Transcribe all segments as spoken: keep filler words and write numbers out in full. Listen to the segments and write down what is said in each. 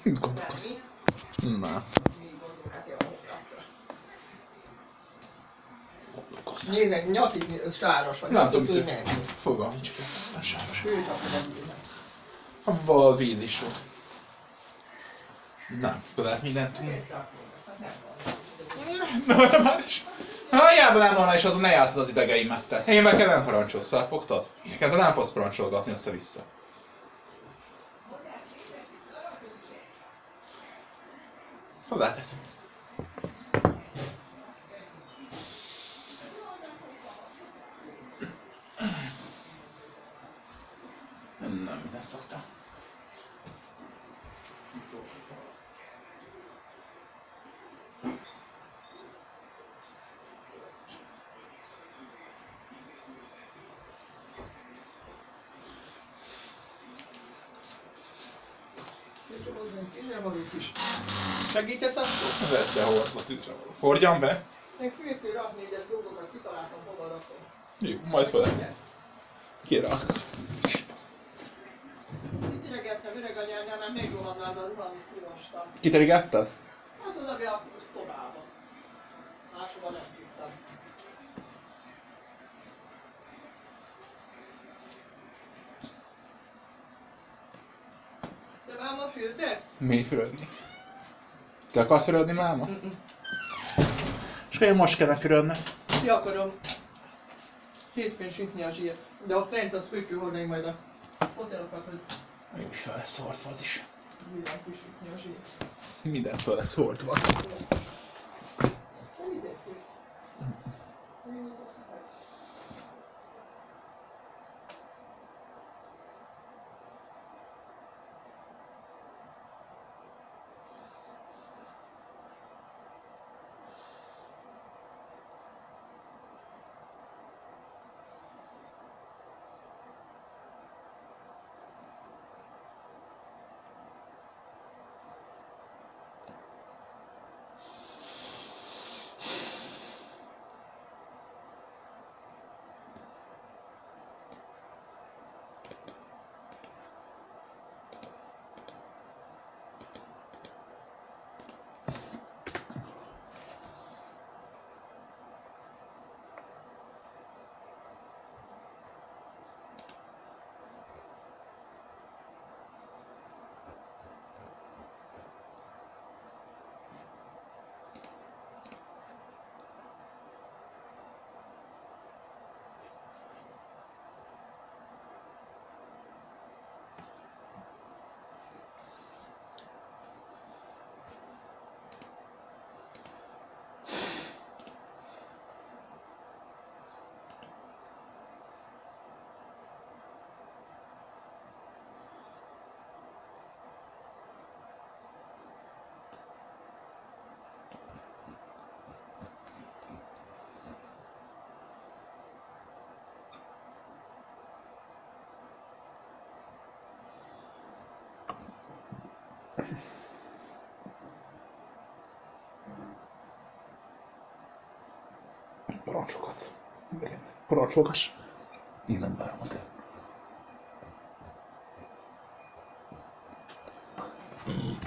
Mit gondolkozz? Na. Nézd, nyakig sáros vagy. Nem tudom, tudod, mit nem. Fogalm nincs ki. Nem sáros. Sőt, akkor nem bírnak. Abban víz is van. Nem, lehet mindent tudni. Normális. Ha hiába nem normális, azon ne játszod az idegeimettel. Én meg kell nem parancsolsz, felfogtad? Nekem te nem fogsz parancsolgatni össze-vissza. Ha lehetett. Nem, minden szoktam. Segítesz akkor? Vesz be hordva tűzre való. Hordjam be? Még fűtő rakni egyet dolgokat, kitaláltam, hova rakom. Jó, majd felesz. Kirak. Itt idegettem öreganyám, mert még rohadná az a ruha, amit kirostam. Kiterigettad? Hát oda be a szobába. Máshova nem tudtam. Te máma fürdesz? Mi fürödni? Te akarsz fürödni, máma? Mm-mm. És én most kellene fürödni. Ki akarom hétfőn sütni a zsírt. De ott lent az főkő hordani majd a hotelokat, hogy Jó, fel lesz hordva az is. milyen kisütni a zsírt. Minden fel lesz hordva. Nem idegtük. Parancsolgatsz. Parancsolgass. Én nem várom a te. Mm.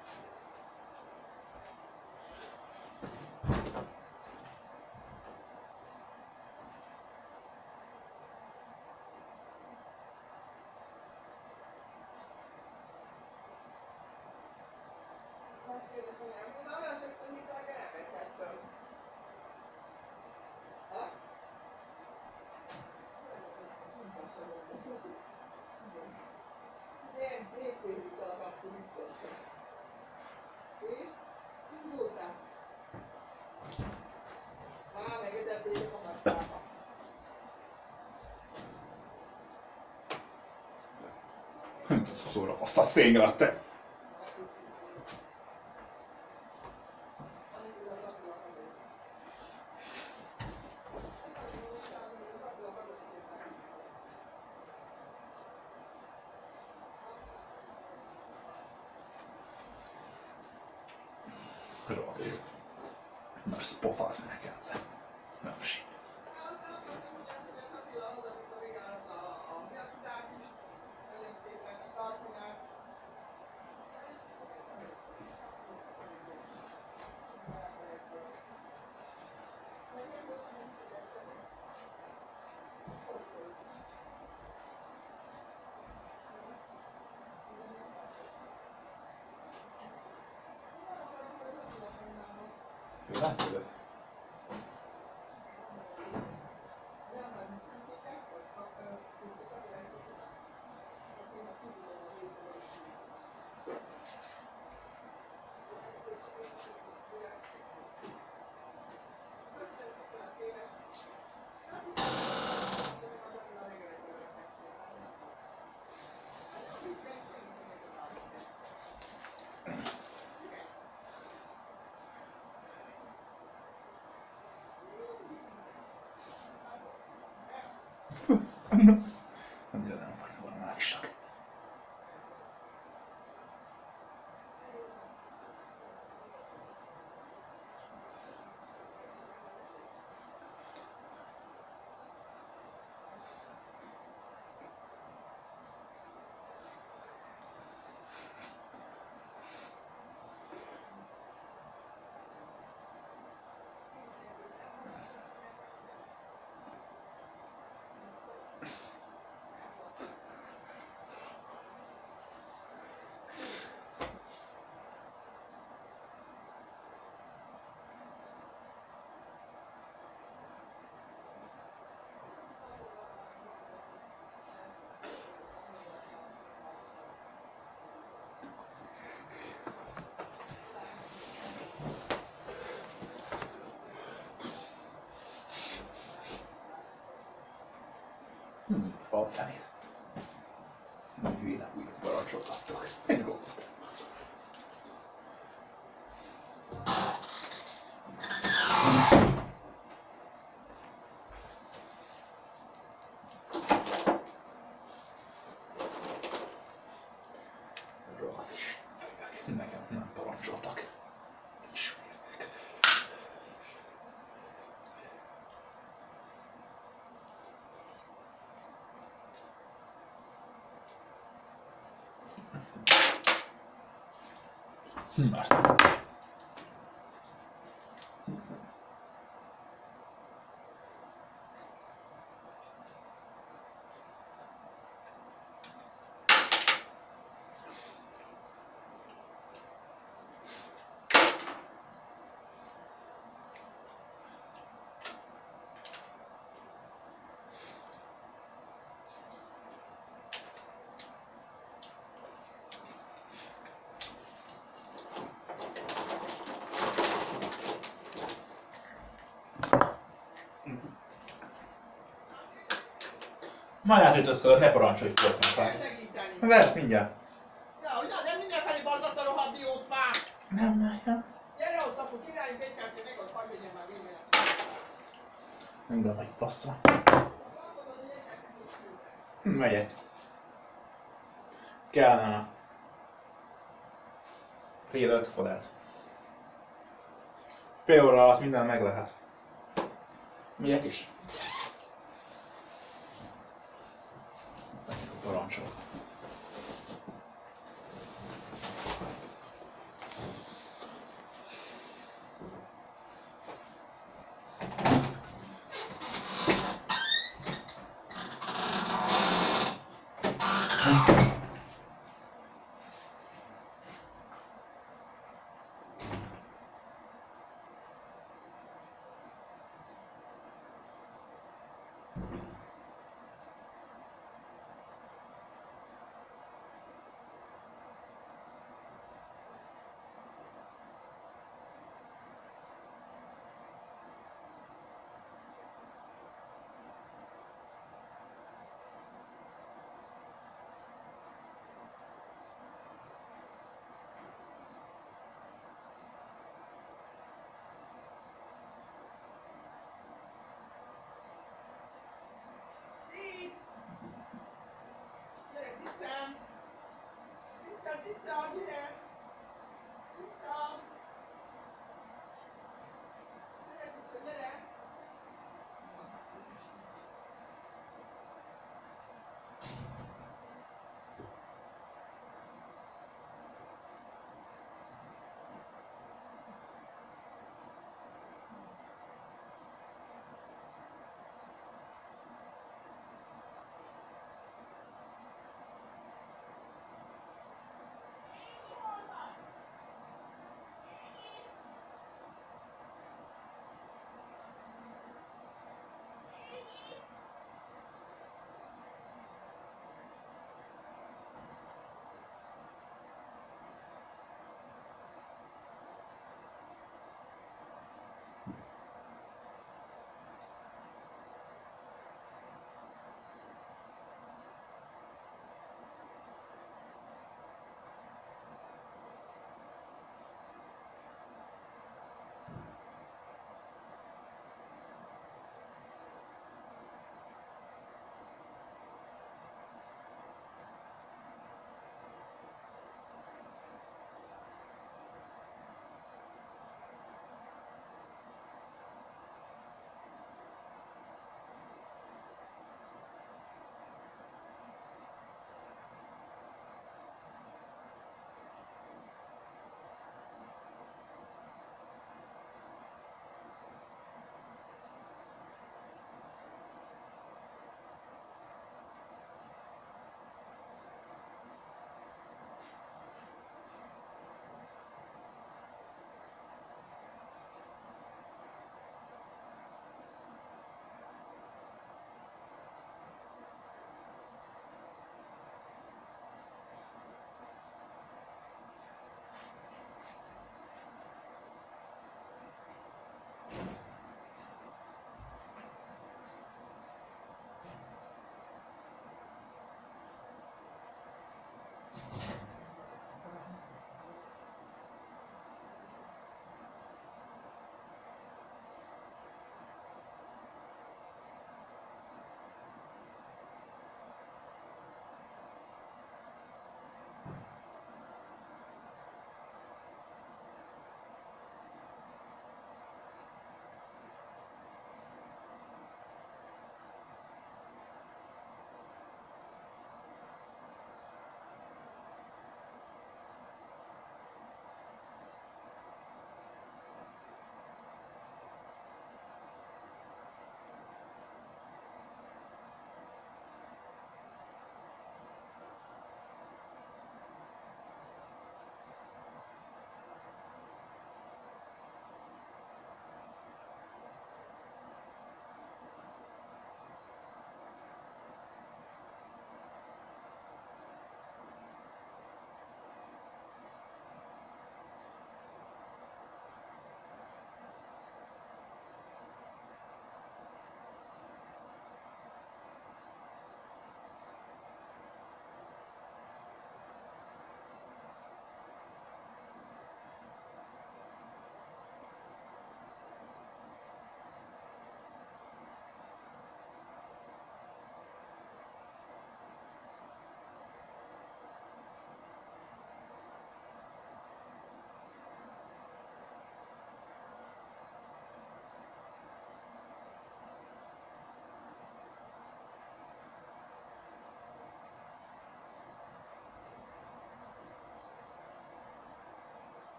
Szóra azt a széngelet te! Rodé. Mersz pofász nekem, te. Nem sír. Látod? Annyira nem vagy normálisak. Hm, a fenét. Nagy hülyének újabb parancsot adtak. Én dolgoztam. Rohadt is. Nekem nem parancsoltak. Nincs hülyének. Mert... Már átütözködött, ne parancsolj fortnite-ra. Segíteni. Lesz mindjárt. Ja, ugye, de mindenfelé bazd azt a rohadt diót már! Nem, nem. Gyere ott, akkor csináljunk egy kettőt, meg ott hagyj legyen már végre. Nem tudom, hogy bassza. Megyek. Kellene. Fél öt kodát. Fél óra alatt minden meg lehet. Megyek is.